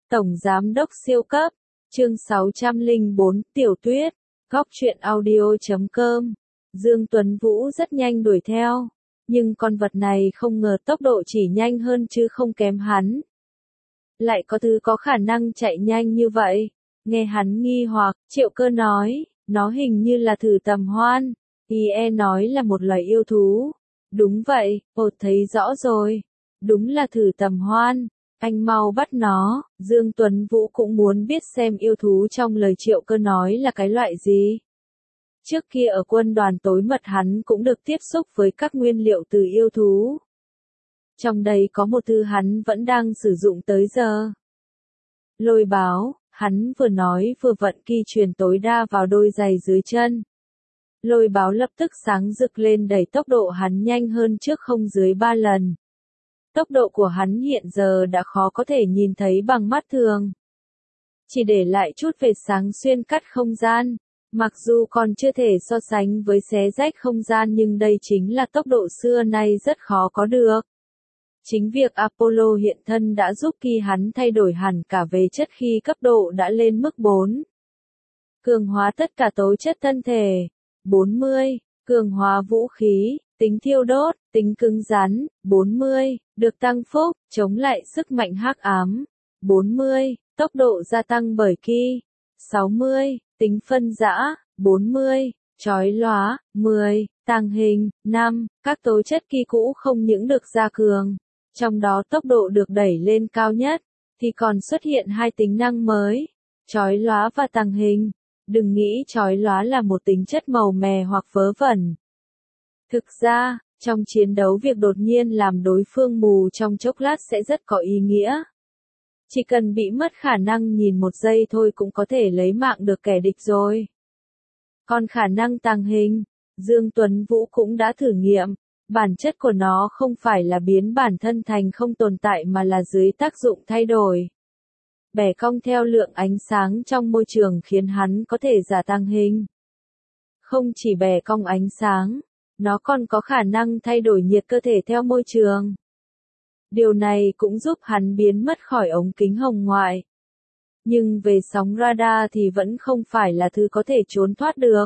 Tổng Giám đốc siêu cấp, chương 604, Tiểu Tuyết, Góc truyện audio.com. Dương Tuấn Vũ rất nhanh đuổi theo, nhưng con vật này không ngờ tốc độ chỉ nhanh hơn chứ không kém hắn. Lại có thứ có khả năng chạy nhanh như vậy. Nghe hắn nghi hoặc, Triệu Cơ nói, nó hình như là thử tầm hoan. Nói là một loài yêu thú. Đúng vậy, thấy rõ rồi. Đúng là thử tầm hoan. Anh mau bắt nó. Dương Tuấn Vũ cũng muốn biết xem yêu thú trong lời Triệu Cơ nói là cái loại gì. Trước kia ở quân đoàn tối mật hắn cũng được tiếp xúc với các nguyên liệu từ yêu thú. Trong đây có một thứ hắn vẫn đang sử dụng tới giờ. Lôi báo, hắn vừa nói vừa vận ki truyền tối đa vào đôi giày dưới chân. Lôi báo lập tức sáng rực lên đẩy tốc độ hắn nhanh hơn trước không dưới 3 lần. Tốc độ của hắn hiện giờ đã khó có thể nhìn thấy bằng mắt thường. Chỉ để lại chút vệt sáng xuyên cắt không gian. Mặc dù còn chưa thể so sánh với xé rách không gian nhưng đây chính là tốc độ xưa nay rất khó có được. Chính việc Apollo hiện thân đã giúp Ki hắn thay đổi hẳn cả về chất khi cấp độ đã lên mức 4. Cường hóa tất cả tố chất thân thể. 40. Cường hóa vũ khí, tính thiêu đốt, tính cứng rắn. 40. Được tăng phúc, chống lại sức mạnh hắc ám. 40. Tốc độ gia tăng bởi Ki. 60. Tính phân rã. 40. Chói lóa. 10. Tàng hình. 5. Các tố chất Ki cũ không những được gia cường, trong đó tốc độ được đẩy lên cao nhất, thì còn xuất hiện hai tính năng mới, chói lóa và tàng hình. Đừng nghĩ chói lóa là một tính chất màu mè hoặc vớ vẩn. Thực ra, trong chiến đấu việc đột nhiên làm đối phương mù trong chốc lát sẽ rất có ý nghĩa. Chỉ cần bị mất khả năng nhìn một giây thôi cũng có thể lấy mạng được kẻ địch rồi. Còn khả năng tàng hình, Dương Tuấn Vũ cũng đã thử nghiệm. Bản chất của nó không phải là biến bản thân thành không tồn tại mà là dưới tác dụng thay đổi. Bẻ cong theo lượng ánh sáng trong môi trường khiến hắn có thể giả tàng hình. Không chỉ bẻ cong ánh sáng, nó còn có khả năng thay đổi nhiệt cơ thể theo môi trường. Điều này cũng giúp hắn biến mất khỏi ống kính hồng ngoại. Nhưng về sóng radar thì vẫn không phải là thứ có thể trốn thoát được.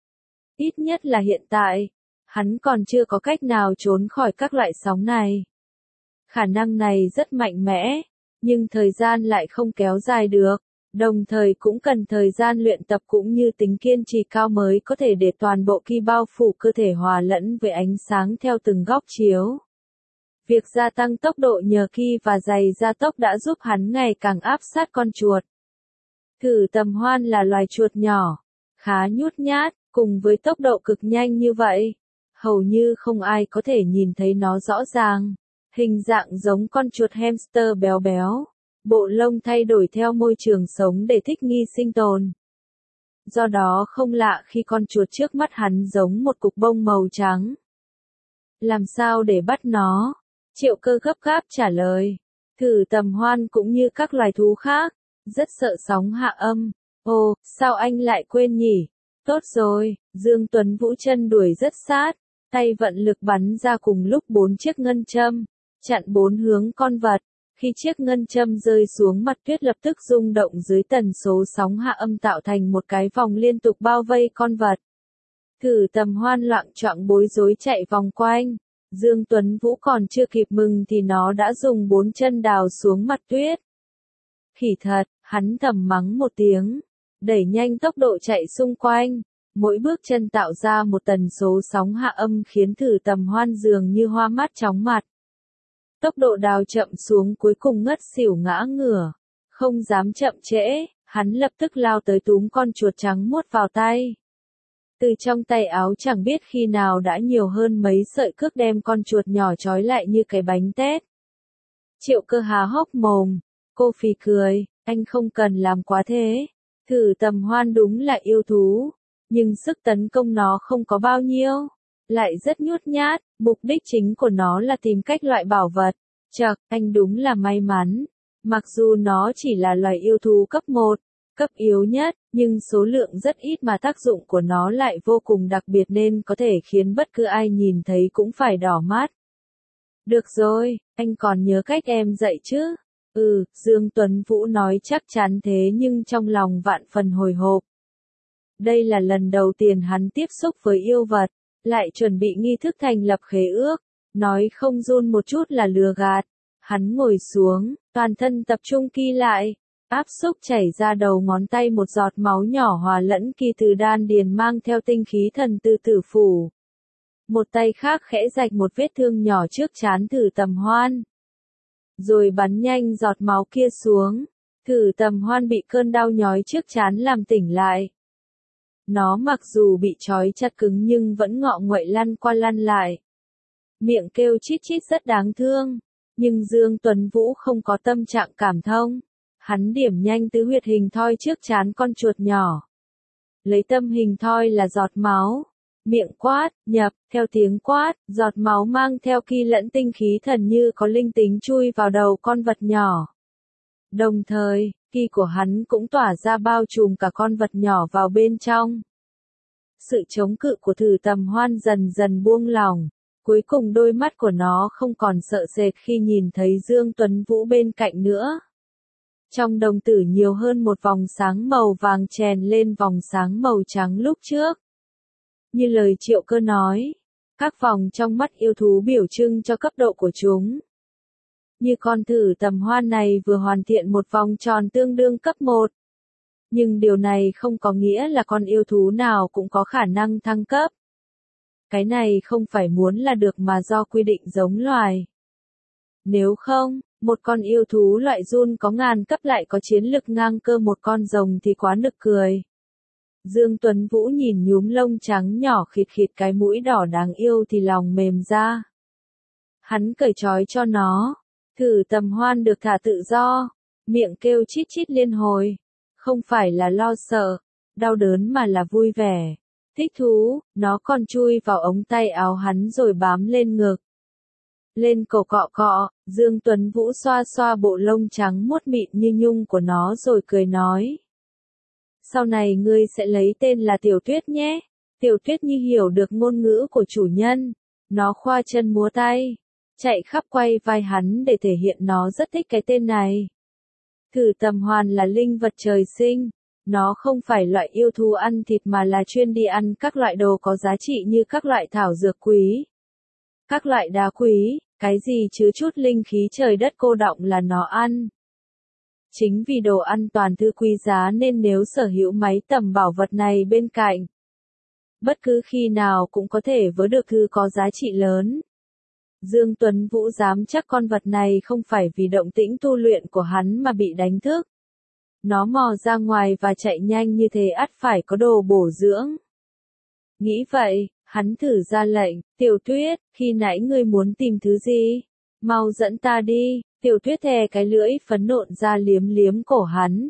Ít nhất là hiện tại. Hắn còn chưa có cách nào trốn khỏi các loại sóng này. Khả năng này rất mạnh mẽ, nhưng thời gian lại không kéo dài được, đồng thời cũng cần thời gian luyện tập cũng như tính kiên trì cao mới có thể để toàn bộ Ki bao phủ cơ thể hòa lẫn với ánh sáng theo từng góc chiếu. Việc gia tăng tốc độ nhờ Ki và giày gia tốc đã giúp hắn ngày càng áp sát con chuột. Thử tầm hoan là loài chuột nhỏ, khá nhút nhát, cùng với tốc độ cực nhanh như vậy. Hầu như không ai có thể nhìn thấy nó rõ ràng. Hình dạng giống con chuột hamster béo béo. Bộ lông thay đổi theo môi trường sống để thích nghi sinh tồn. Do đó không lạ khi con chuột trước mắt hắn giống một cục bông màu trắng. Làm sao để bắt nó? Triệu Cơ gấp gáp trả lời. Thử tầm hoan cũng như các loài thú khác, rất sợ sóng hạ âm. Ồ, sao anh lại quên nhỉ? Tốt rồi, Dương Tuấn Vũ chân đuổi rất sát. Tay vận lực bắn ra cùng lúc 4 chiếc ngân châm, chặn 4 hướng con vật. Khi chiếc ngân châm rơi xuống mặt tuyết lập tức rung động dưới tần số sóng hạ âm tạo thành một cái vòng liên tục bao vây con vật. Thử tầm hoan loạng choạng bối rối chạy vòng quanh. Dương Tuấn Vũ còn chưa kịp mừng thì nó đã dùng 4 chân đào xuống mặt tuyết. Khỉ thật, hắn thầm mắng một tiếng, đẩy nhanh tốc độ chạy xung quanh. Mỗi bước chân tạo ra một tần số sóng hạ âm khiến thử tầm hoan dường như hoa mắt chóng mặt. Tốc độ đào chậm xuống cuối cùng ngất xỉu ngã ngửa. Không dám chậm trễ, hắn lập tức lao tới túm con chuột trắng muốt vào tay. Từ trong tay áo chẳng biết khi nào đã nhiều hơn mấy sợi cước đem con chuột nhỏ trói lại như cái bánh tét. Triệu Cơ há hốc mồm, cô phì cười, anh không cần làm quá thế. Thử tầm hoan đúng là yêu thú. Nhưng sức tấn công nó không có bao nhiêu, lại rất nhút nhát, mục đích chính của nó là tìm cách loại bảo vật. Chậc, anh đúng là may mắn. Mặc dù nó chỉ là loài yêu thú cấp 1, cấp yếu nhất, nhưng số lượng rất ít mà tác dụng của nó lại vô cùng đặc biệt nên có thể khiến bất cứ ai nhìn thấy cũng phải đỏ mắt. Được rồi, anh còn nhớ cách em dạy chứ? Dương Tuấn Vũ nói chắc chắn thế nhưng trong lòng vạn phần hồi hộp. Đây là lần đầu tiên hắn tiếp xúc với yêu vật, lại chuẩn bị nghi thức thành lập khế ước, nói không run một chút là lừa gạt. Hắn ngồi xuống, toàn thân tập trung ký lại, áp xúc chảy ra đầu ngón tay một giọt máu nhỏ hòa lẫn kỳ từ đan điền mang theo tinh khí thần từ tử phủ. Một tay khác khẽ rạch một vết thương nhỏ trước trán Thử Tầm Hoan. Rồi bắn nhanh giọt máu kia xuống. Thử Tầm Hoan bị cơn đau nhói trước trán làm tỉnh lại. Nó mặc dù bị trói chặt cứng nhưng vẫn ngọ nguậy lăn qua lăn lại. Miệng kêu chít chít rất đáng thương. Nhưng Dương Tuấn Vũ không có tâm trạng cảm thông. Hắn điểm nhanh tứ huyệt hình thoi trước trán con chuột nhỏ. Lấy tâm hình thoi là giọt máu. Miệng quát, nhập, theo tiếng quát, giọt máu mang theo ki lẫn tinh khí thần như có linh tính chui vào đầu con vật nhỏ. Đồng thời, ki của hắn cũng tỏa ra bao trùm cả con vật nhỏ vào bên trong. Sự chống cự của Thử Tầm Hoan dần dần buông lỏng, cuối cùng đôi mắt của nó không còn sợ sệt khi nhìn thấy Dương Tuấn Vũ bên cạnh nữa. Trong đồng tử nhiều hơn một vòng sáng màu vàng chèn lên vòng sáng màu trắng lúc trước. Như lời Triệu Cơ nói, các vòng trong mắt yêu thú biểu trưng cho cấp độ của chúng. Như con Thử Tầm Hoan này vừa hoàn thiện một vòng tròn tương đương cấp 1. Nhưng điều này không có nghĩa là con yêu thú nào cũng có khả năng thăng cấp. Cái này không phải muốn là được mà do quy định giống loài. Nếu không, một con yêu thú loại giun có ngàn cấp lại có chiến lực ngang cơ một con rồng thì quá nực cười. Dương Tuấn Vũ nhìn nhúm lông trắng nhỏ khịt khịt cái mũi đỏ đáng yêu thì lòng mềm ra. Hắn cởi trói cho nó. Thử Tầm Hoan được thả tự do. Miệng kêu chít chít liên hồi. Không phải là lo sợ, đau đớn mà là vui vẻ. Thích thú, nó còn chui vào ống tay áo hắn rồi bám lên ngực. Lên cổ cọ cọ, Dương Tuấn Vũ xoa xoa bộ lông trắng muốt mịn như nhung của nó rồi cười nói. Sau này ngươi sẽ lấy tên là Tiểu Tuyết nhé. Tiểu Tuyết như hiểu được ngôn ngữ của chủ nhân. Nó khoa chân múa tay, chạy khắp quay vai hắn để thể hiện nó rất thích cái tên này. Thử Tầm Hoan là linh vật trời sinh. Nó không phải loại yêu thú ăn thịt mà là chuyên đi ăn các loại đồ có giá trị như các loại thảo dược quý, các loại đá quý, cái gì chứa chút linh khí trời đất cô đọng là nó ăn. Chính vì đồ ăn toàn thứ quý giá nên nếu sở hữu máy tầm bảo vật này bên cạnh, bất cứ khi nào cũng có thể vớ được thứ có giá trị lớn. Dương Tuấn Vũ dám chắc con vật này không phải vì động tĩnh tu luyện của hắn mà bị đánh thức. Nó mò ra ngoài và chạy nhanh như thế ắt phải có đồ bổ dưỡng. Nghĩ vậy, hắn thử ra lệnh, Tiểu Tuyết, khi nãy ngươi muốn tìm thứ gì? Mau dẫn ta đi. Tiểu Tuyết thè cái lưỡi phấn nộn ra liếm liếm cổ hắn.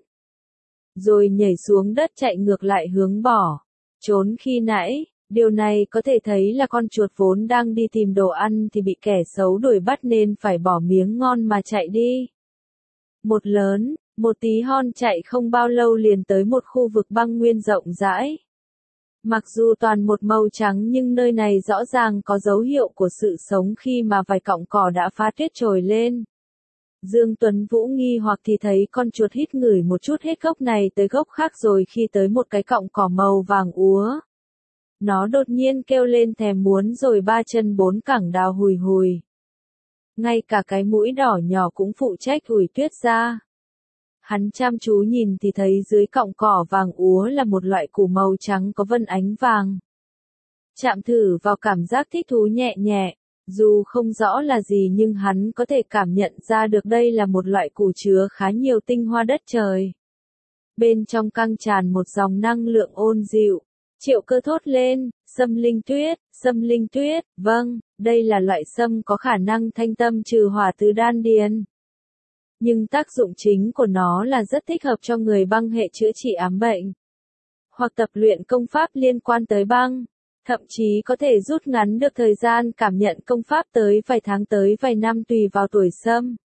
Rồi nhảy xuống đất chạy ngược lại hướng bỏ. Trốn khi nãy, điều này có thể thấy là con chuột vốn đang đi tìm đồ ăn thì bị kẻ xấu đuổi bắt nên phải bỏ miếng ngon mà chạy đi. Một lớn, một tí hon chạy không bao lâu liền tới một khu vực băng nguyên rộng rãi. Mặc dù toàn một màu trắng nhưng nơi này rõ ràng có dấu hiệu của sự sống khi mà vài cọng cỏ đã phá tuyết trồi lên. Dương Tuấn Vũ nghi hoặc thì thấy con chuột hít ngửi một chút hết gốc này tới gốc khác rồi khi tới một cái cọng cỏ màu vàng úa. Nó đột nhiên kêu lên thèm muốn rồi ba chân bốn cẳng đào hùi hùi. Ngay cả cái mũi đỏ nhỏ cũng phụ trách ủi tuyết ra. Hắn chăm chú nhìn thì thấy dưới cọng cỏ vàng úa là một loại củ màu trắng có vân ánh vàng. Chạm thử vào cảm giác thích thú nhẹ nhẹ, dù không rõ là gì nhưng hắn có thể cảm nhận ra được đây là một loại củ chứa khá nhiều tinh hoa đất trời. Bên trong căng tràn một dòng năng lượng ôn dịu. Triệu Cơ thốt lên, sâm linh tuyết, vâng, đây là loại sâm có khả năng thanh tâm trừ hỏa tứ đan điền. Nhưng tác dụng chính của nó là rất thích hợp cho người băng hệ chữa trị ám bệnh. Hoặc tập luyện công pháp liên quan tới băng. Thậm chí có thể rút ngắn được thời gian cảm nhận công pháp tới vài tháng tới vài năm tùy vào tuổi sâm.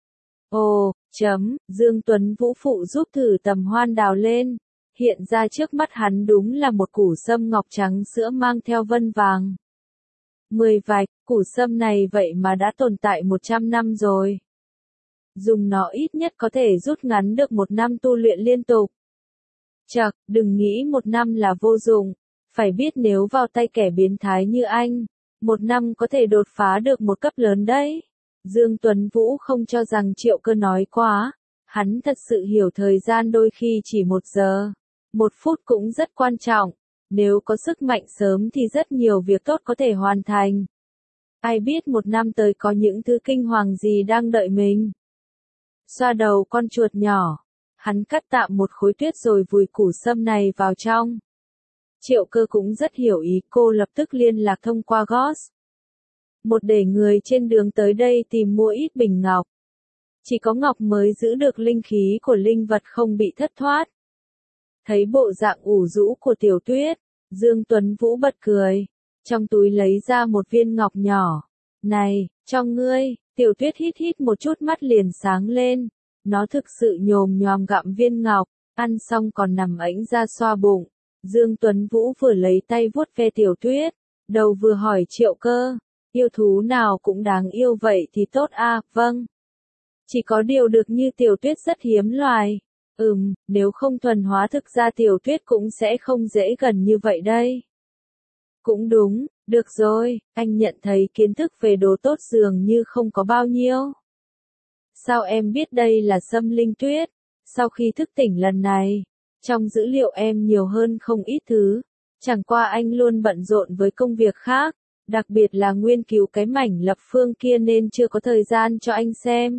Dương Tuấn Vũ phụ giúp Thử Tầm Hoan đào lên. Hiện ra trước mắt hắn đúng là một củ sâm ngọc trắng sữa mang theo vân vàng. 10 vạch, củ sâm này vậy mà đã tồn tại 100 năm rồi. Dùng nó ít nhất có thể rút ngắn được 1 năm tu luyện liên tục. Chậc, đừng nghĩ 1 năm là vô dụng. Phải biết nếu vào tay kẻ biến thái như anh, 1 năm có thể đột phá được một cấp lớn đấy. Dương Tuấn Vũ không cho rằng Triệu Cơ nói quá. Hắn thật sự hiểu thời gian đôi khi chỉ 1 giờ. 1 phút cũng rất quan trọng. Nếu có sức mạnh sớm thì rất nhiều việc tốt có thể hoàn thành. Ai biết 1 năm tới có những thứ kinh hoàng gì đang đợi mình. Xoa đầu con chuột nhỏ. Hắn cắt tạm một khối tuyết rồi vùi củ sâm này vào trong. Triệu Cơ cũng rất hiểu ý, cô lập tức liên lạc thông qua Ghost. Một để người trên đường tới đây tìm mua ít bình ngọc. Chỉ có ngọc mới giữ được linh khí của linh vật không bị thất thoát. Thấy bộ dạng ủ rũ của Tiểu Tuyết, Dương Tuấn Vũ bật cười. Trong túi lấy ra một viên ngọc nhỏ. Này, cho ngươi. Tiểu Tuyết hít hít một chút, mắt liền sáng lên. Nó thực sự nhồm nhòm gặm viên ngọc, ăn xong còn nằm ẵnh ra xoa bụng. Dương Tuấn Vũ vừa lấy tay vuốt ve Tiểu Tuyết, đầu vừa hỏi Triệu Cơ, yêu thú nào cũng đáng yêu vậy thì tốt à, vâng. Chỉ có điều được như Tiểu Tuyết rất hiếm loài. Nếu không thuần hóa thực ra Tiểu Tuyết cũng sẽ không dễ gần như vậy đây. Cũng đúng, được rồi, anh nhận thấy kiến thức về đồ tốt dường như không có bao nhiêu. Sao em biết đây là sâm linh tuyết? Sau khi thức tỉnh lần này, trong dữ liệu em nhiều hơn không ít thứ. Chẳng qua anh luôn bận rộn với công việc khác, đặc biệt là nghiên cứu cái mảnh lập phương kia nên chưa có thời gian cho anh xem.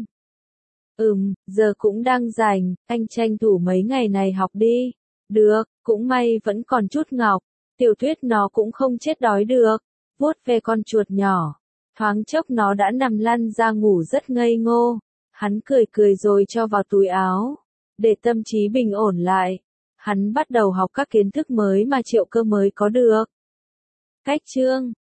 Giờ cũng đang rảnh, anh tranh thủ mấy ngày này học đi. Được, cũng may vẫn còn chút ngọc. Tiểu Tuyết nó cũng không chết đói được. Vuốt ve con chuột nhỏ. Thoáng chốc nó đã nằm lăn ra ngủ rất ngây ngô. Hắn cười cười rồi cho vào túi áo. Để tâm trí bình ổn lại. Hắn bắt đầu học các kiến thức mới mà Triệu Cơ mới có được. Cách chương